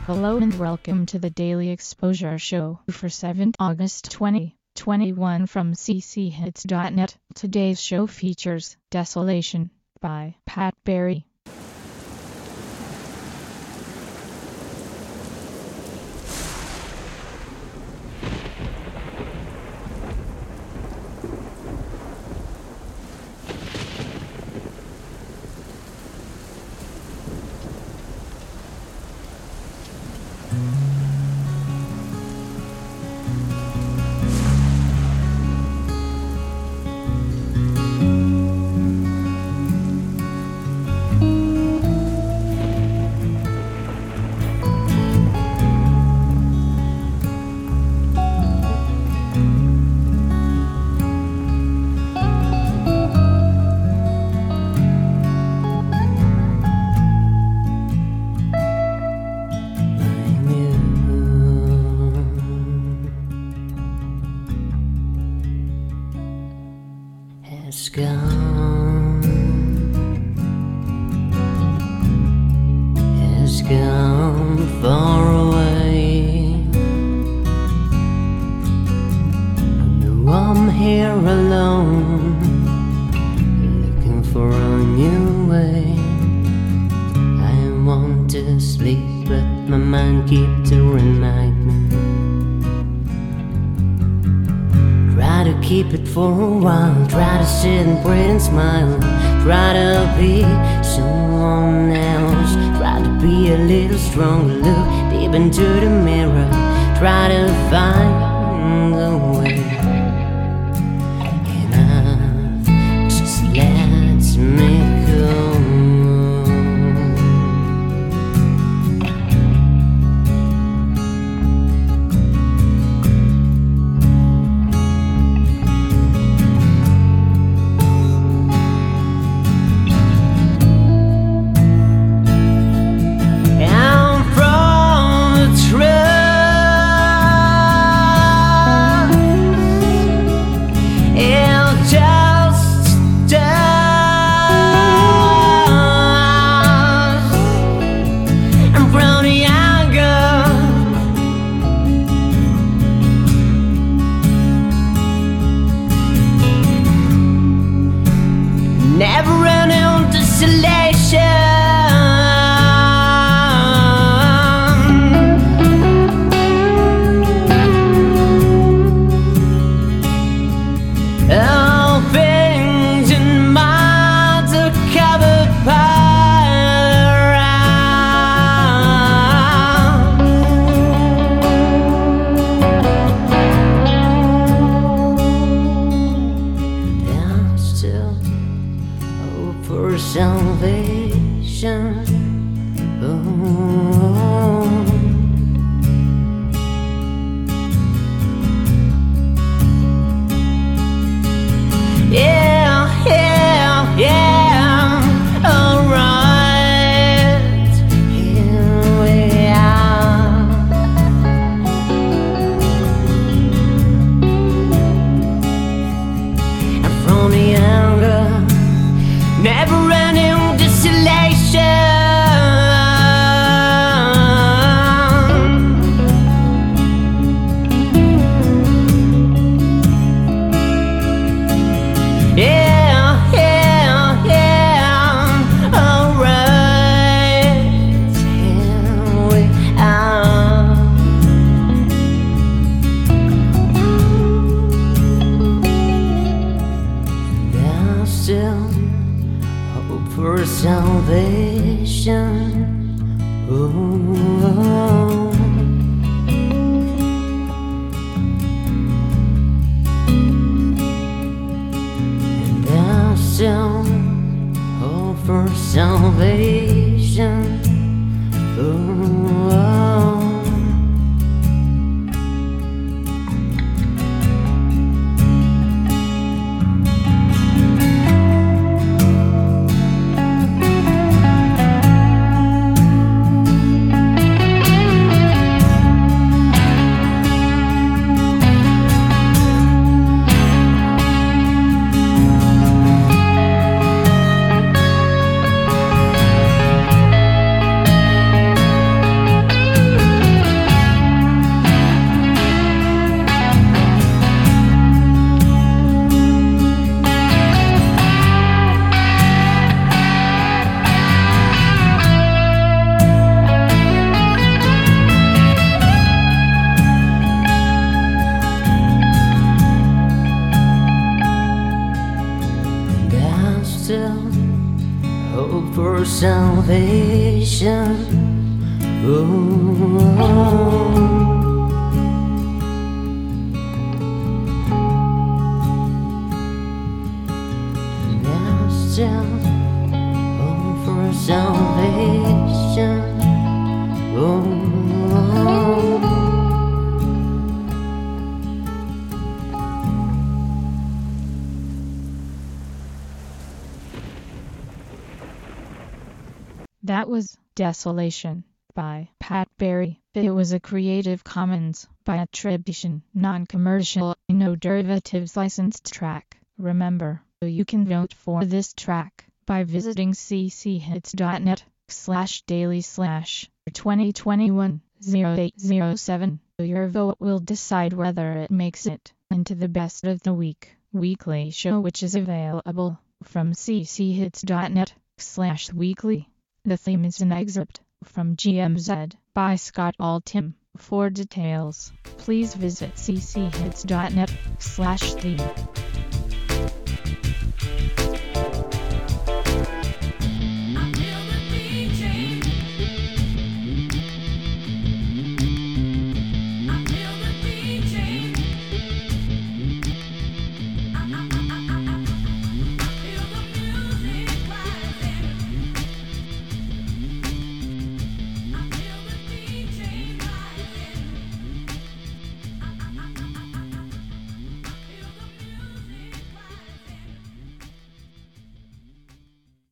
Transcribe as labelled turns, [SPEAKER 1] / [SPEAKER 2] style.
[SPEAKER 1] Hello and welcome to the Daily Exposure Show for 7th August 2021 from cchits.net. Today's show features Desolation by Pat Berry.
[SPEAKER 2] Has gone far away. Now I'm here alone, looking for a new way. I want to sleep, but my mind keeps to remind me. Try to keep it for a while, try to sit and pray and smile, try to be someone else, try to be a little stronger, look deep into the mirror, try to find a way. And I just let me go. Never ending desolation. All things in minds are covered down still for salvation. Oh, yeah, yeah, yeah. All right, here we are. And from the anger, never-ending desolation. Yeah, yeah, yeah. All right, here we are. There's still hope for salvation. Oh, and there's still hope for salvation. Oh. still hope for salvation. There's still hope for salvation.
[SPEAKER 1] That was Desolation by Pat Berry. It was a Creative Commons by attribution, non-commercial, no derivatives licensed track. Remember, you can vote for this track by visiting cchits.net/daily/2021-0807. Your vote will decide whether it makes it into the Best of the Week weekly show, which is available from cchits.net/weekly. The theme is an excerpt from GMZ by Scott Altham. For details, please visit cchits.net/theme.